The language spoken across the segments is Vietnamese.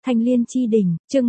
Thanh Liên Chi Đỉnh, chương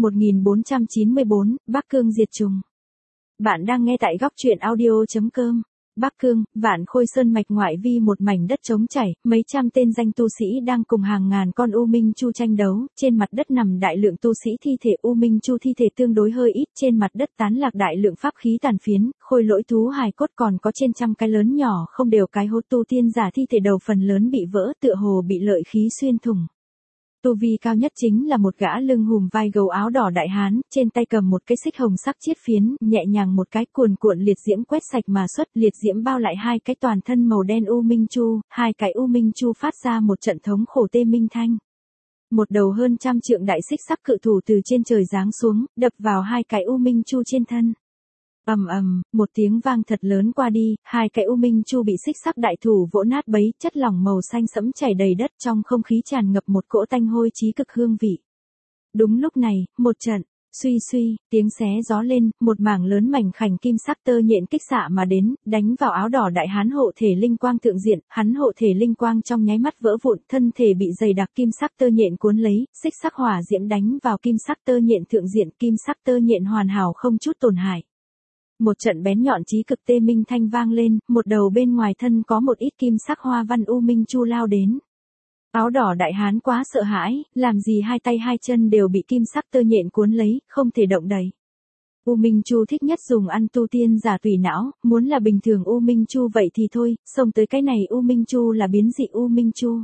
1494, Bắc Cương diệt trùng. Bạn đang nghe tại góc truyện audio.com. Bắc Cương, Vạn Khôi Sơn mạch ngoại vi một mảnh đất trống trải, mấy trăm tên danh tu sĩ đang cùng hàng ngàn con U Minh Chu tranh đấu, trên mặt đất nằm đại lượng tu sĩ thi thể U Minh Chu thi thể tương đối hơi ít, trên mặt đất tán lạc đại lượng pháp khí tàn phiến, khôi lỗi thú hài cốt còn có trên trăm cái lớn nhỏ không đều cái hốt tu tiên giả thi thể đầu phần lớn bị vỡ tựa hồ bị lợi khí xuyên thủng. Tu vi cao nhất chính là một gã lưng hùm vai gấu áo đỏ đại hán, trên tay cầm một cái xích hồng sắc chiết phiến, nhẹ nhàng một cái cuồn cuộn liệt diễm quét sạch mà xuất, liệt diễm bao lại hai cái toàn thân màu đen U Minh Chu, hai cái U Minh Chu phát ra một trận thống khổ tê minh thanh. Một đầu hơn trăm trượng đại xích sắc cự thủ từ trên trời giáng xuống, đập vào hai cái U Minh Chu trên thân. Ầm ầm, một tiếng vang thật lớn qua đi, hai cái U Minh Chu bị xích sắc đại thủ vỗ nát bấy, chất lỏng màu xanh sẫm chảy đầy đất, trong không khí tràn ngập một cỗ tanh hôi chí cực hương vị. Đúng lúc này, một trận suy suy, tiếng xé gió lên, một mảng lớn mảnh khảnh kim sắc tơ nhện kích xạ mà đến, đánh vào áo đỏ đại hán hộ thể linh quang thượng diện, hắn hộ thể linh quang trong nháy mắt vỡ vụn, thân thể bị dày đặc kim sắc tơ nhện cuốn lấy, xích sắc hỏa diễm đánh vào kim sắc tơ nhện thượng diện, kim sắc tơ nhện hoàn hảo không chút tổn hại. Một trận bén nhọn chí cực tê minh thanh vang lên, một đầu bên ngoài thân có một ít kim sắc hoa văn U Minh Chu lao đến. Áo đỏ đại hán quá sợ hãi, làm gì hai tay hai chân đều bị kim sắc tơ nhện cuốn lấy, không thể động đậy. U Minh Chu thích nhất dùng ăn tu tiên giả tùy não, muốn là bình thường U Minh Chu vậy thì thôi, xông tới cái này U Minh Chu là biến dị U Minh Chu.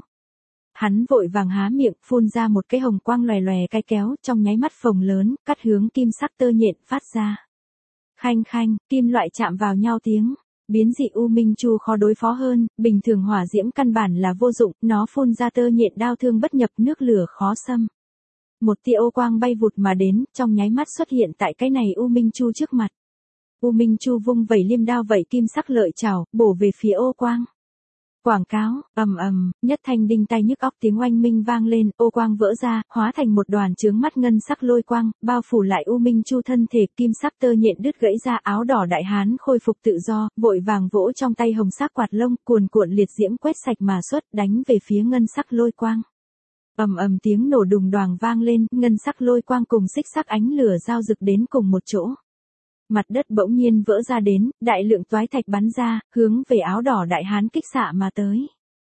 Hắn vội vàng há miệng, phun ra một cái hồng quang lòe lòe cái kéo, trong nháy mắt phồng lớn, cắt hướng kim sắc tơ nhện phát ra. Khanh khanh, kim loại chạm vào nhau tiếng. Biến dị U Minh Chu khó đối phó hơn, bình thường hỏa diễm căn bản là vô dụng, nó phun ra tơ nhện đao thương bất nhập, nước lửa khó xâm. Một tia ô quang bay vụt mà đến, trong nháy mắt xuất hiện tại cái này U Minh Chu trước mặt. U Minh Chu vung vẩy liêm đao vẩy kim sắc lợi chảo, bổ về phía ô quang. Quảng cáo, ầm ầm, nhất thanh đinh tai nhức óc tiếng oanh minh vang lên, ô quang vỡ ra, hóa thành một đoàn chướng mắt ngân sắc lôi quang, bao phủ lại U Minh Chu thân thể, kim sắc tơ nhện đứt gãy ra, áo đỏ đại hán khôi phục tự do, vội vàng vỗ trong tay hồng sắc quạt lông, cuồn cuộn liệt diễm quét sạch mà xuất, đánh về phía ngân sắc lôi quang. Ầm ầm tiếng nổ đùng đoàng vang lên, ngân sắc lôi quang cùng xích sắc ánh lửa giao rực đến cùng một chỗ. Mặt đất bỗng nhiên vỡ ra đến, đại lượng toái thạch bắn ra, hướng về áo đỏ đại hán kích xạ mà tới.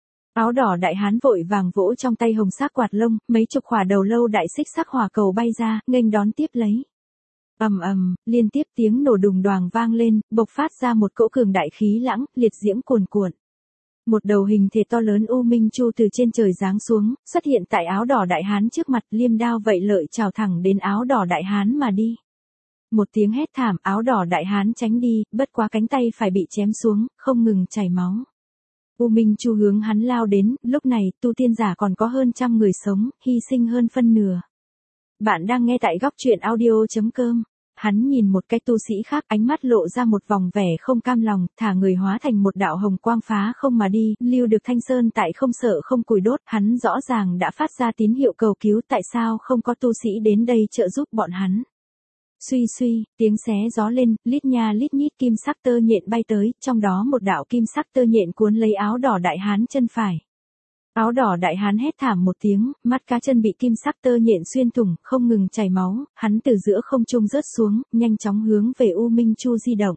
Áo đỏ đại hán vội vàng vỗ trong tay hồng sắc quạt lông, mấy chục quả đầu lâu đại xích sắc hỏa cầu bay ra, nghênh đón tiếp lấy. Ầm ầm, liên tiếp tiếng nổ đùng đoàng vang lên, bộc phát ra một cỗ cường đại khí lãng, liệt diễm cuồn cuộn. Một đầu hình thể to lớn U Minh Chu từ trên trời giáng xuống, xuất hiện tại áo đỏ đại hán trước mặt, liêm đao vậy lợi chào thẳng đến áo đỏ đại hán mà đi. Một tiếng hét thảm, áo đỏ đại hán tránh đi, bất quá cánh tay phải bị chém xuống, không ngừng chảy máu. U Minh Chu hướng hắn lao đến, lúc này, tu tiên giả còn có hơn trăm người sống, hy sinh hơn phân nửa. Bạn đang nghe tại góc truyện audio.com. Hắn nhìn một cái tu sĩ khác, ánh mắt lộ ra một vòng vẻ không cam lòng, thả người hóa thành một đạo hồng quang phá không mà đi, lưu được Thanh Sơn tại không sợ không củi đốt, hắn rõ ràng đã phát ra tín hiệu cầu cứu, tại sao không có tu sĩ đến đây trợ giúp bọn hắn. Suy suy, tiếng xé gió lên, lít nha lít nhít kim sắc tơ nhện bay tới, trong đó một đạo kim sắc tơ nhện cuốn lấy áo đỏ đại hán chân phải. Áo đỏ đại hán hét thảm một tiếng, mắt cá chân bị kim sắc tơ nhện xuyên thủng, không ngừng chảy máu, hắn từ giữa không trung rớt xuống, nhanh chóng hướng về U Minh Chu di động.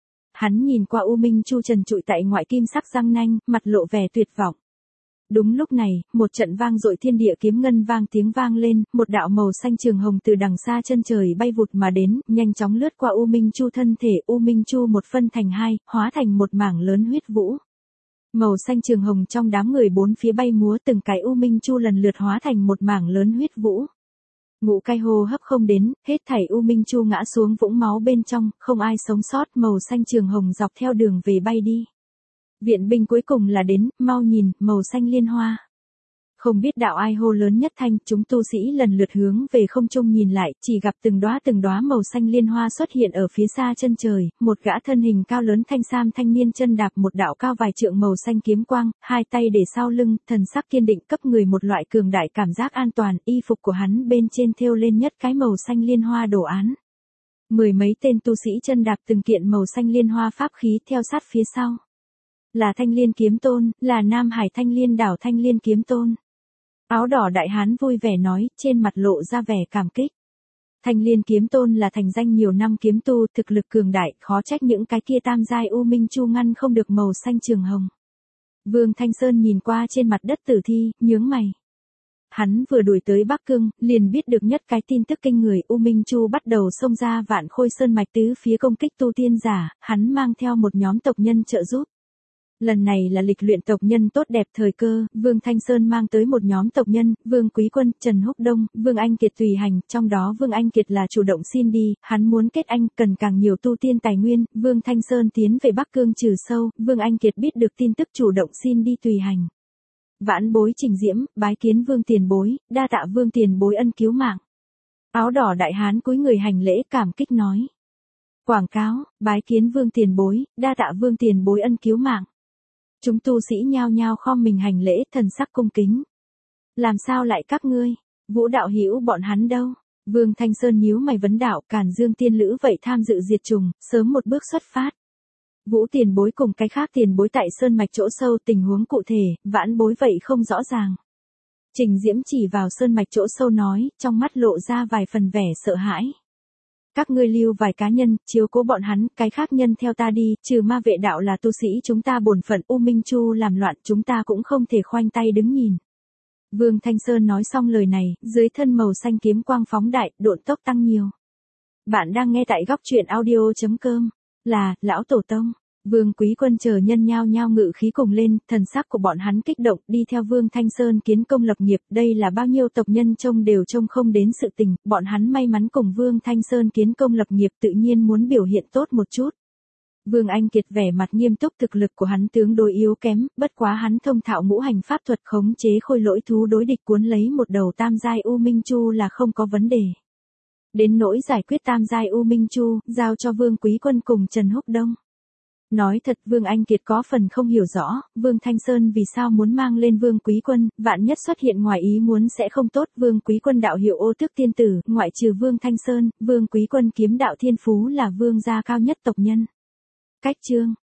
Hắn nhìn qua U Minh Chu trần trụi tại ngoại kim sắc răng nanh, mặt lộ vẻ tuyệt vọng. Đúng lúc này, một trận vang dội thiên địa kiếm ngân vang tiếng vang lên, một đạo màu xanh trường hồng từ đằng xa chân trời bay vụt mà đến, nhanh chóng lướt qua U Minh Chu thân thể, U Minh Chu một phân thành hai, hóa thành một mảng lớn huyết vũ. Màu xanh trường hồng trong đám người bốn phía bay múa, từng cái U Minh Chu lần lượt hóa thành một mảng lớn huyết vũ. Ngũ cai hô hấp không đến, hết thảy U Minh Chu ngã xuống vũng máu bên trong, không ai sống sót, màu xanh trường hồng dọc theo đường về bay đi. Viện binh cuối cùng là đến, mau nhìn, màu xanh liên hoa. Không biết đạo ai hô lớn nhất thanh, chúng tu sĩ lần lượt hướng về không trung nhìn lại, chỉ gặp từng đóa màu xanh liên hoa xuất hiện ở phía xa chân trời, một gã thân hình cao lớn thanh sam thanh niên chân đạp một đạo cao vài trượng màu xanh kiếm quang, hai tay để sau lưng, thần sắc kiên định cấp người một loại cường đại cảm giác an toàn, y phục của hắn bên trên thêu lên nhất cái màu xanh liên hoa đồ án. Mười mấy tên tu sĩ chân đạp từng kiện màu xanh liên hoa pháp khí theo sát phía sau. Là Thanh Liên Kiếm Tôn, là Nam Hải Thanh Liên Đảo Thanh Liên Kiếm Tôn. Áo đỏ đại hán vui vẻ nói, trên mặt lộ ra vẻ cảm kích. Thanh Liên kiếm tôn là thành danh nhiều năm kiếm tu, thực lực cường đại, khó trách những cái kia tam giai U Minh Chu ngăn không được màu xanh trường hồng. Vương Thanh Sơn nhìn qua trên mặt đất tử thi, nhướng mày. Hắn vừa đuổi tới Bắc Cương, liền biết được nhất cái tin tức kinh người, U Minh Chu bắt đầu xông ra Vạn Khôi Sơn mạch tứ phía công kích tu tiên giả, hắn mang theo một nhóm tộc nhân trợ giúp. Lần này là lịch luyện tộc nhân tốt đẹp thời cơ, Vương Thanh Sơn mang tới một nhóm tộc nhân, Vương Quý Quân, Trần Húc Đông, Vương Anh Kiệt tùy hành, trong đó Vương Anh Kiệt là chủ động xin đi, hắn muốn kết anh, cần càng nhiều tu tiên tài nguyên, Vương Thanh Sơn tiến về Bắc Cương trừ sâu, Vương Anh Kiệt biết được tin tức chủ động xin đi tùy hành. Vãn bối Trình Diễm, bái kiến Vương tiền bối, đa tạ Vương tiền bối ân cứu mạng. Áo đỏ đại hán cúi người hành lễ cảm kích nói. Quảng cáo, bái kiến Vương tiền bối, đa tạ Vương tiền bối ân cứu mạng. Chúng tu sĩ nhao nhao khom mình hành lễ, thần sắc cung kính. Làm sao lại các ngươi? Vũ đạo hữu bọn hắn đâu? Vương Thanh Sơn nhíu mày vấn đạo, Càn Dương tiên lữ vậy tham dự diệt trùng, sớm một bước xuất phát. Vũ tiền bối cùng cái khác tiền bối tại sơn mạch chỗ sâu, tình huống cụ thể, vãn bối vậy không rõ ràng. Trình Diễm chỉ vào sơn mạch chỗ sâu nói, trong mắt lộ ra vài phần vẻ sợ hãi. Các ngươi lưu vài cá nhân, chiếu cố bọn hắn, cái khác nhân theo ta đi, trừ ma vệ đạo là tu sĩ chúng ta bổn phận, U Minh Chu làm loạn chúng ta cũng không thể khoanh tay đứng nhìn. Vương Thanh Sơn nói xong lời này, dưới thân màu xanh kiếm quang phóng đại, độn tốc tăng nhiều. Bạn đang nghe tại góc truyện audio.com, là, lão tổ tông. Vương Quý Quân chờ nhân nhao nhao ngự khí cùng lên, thần sắc của bọn hắn kích động, đi theo Vương Thanh Sơn kiến công lập nghiệp, đây là bao nhiêu tộc nhân trông đều trông không đến sự tình, bọn hắn may mắn cùng Vương Thanh Sơn kiến công lập nghiệp tự nhiên muốn biểu hiện tốt một chút. Vương Anh Kiệt vẻ mặt nghiêm túc, thực lực của hắn tương đối yếu kém, bất quá hắn thông thạo ngũ hành pháp thuật khống chế khôi lỗi thú đối địch cuốn lấy một đầu tam giai U Minh Chu là không có vấn đề. Đến nỗi giải quyết tam giai U Minh Chu, giao cho Vương Quý Quân cùng Trần Húc Đông. Nói thật Vương Anh Kiệt có phần không hiểu rõ, Vương Thanh Sơn vì sao muốn mang lên Vương Quý Quân, vạn nhất xuất hiện ngoài ý muốn sẽ không tốt. Vương Quý Quân đạo hiệu Ô Tước tiên tử, ngoại trừ Vương Thanh Sơn, Vương Quý Quân kiếm đạo thiên phú là vương gia cao nhất tộc nhân. Cách chương